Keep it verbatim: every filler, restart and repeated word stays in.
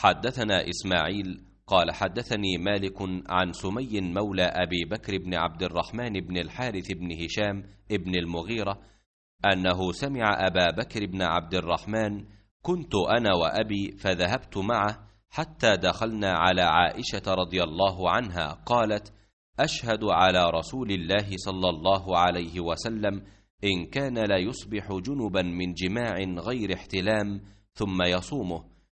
حدثنا إسماعيل قال حدثني مالك عن سمي مولى أبي بكر بن عبد الرحمن بن الحارث بن هشام بن المغيرة أنه سمع أبا بكر بن عبد الرحمن: كنت أنا وأبي فذهبت معه حتى دخلنا على عائشة رضي الله عنها قالت: أشهد على رسول الله صلى الله عليه وسلم إن كان لا يصبح جنبا من جماع غير احتلام ثم يصومه،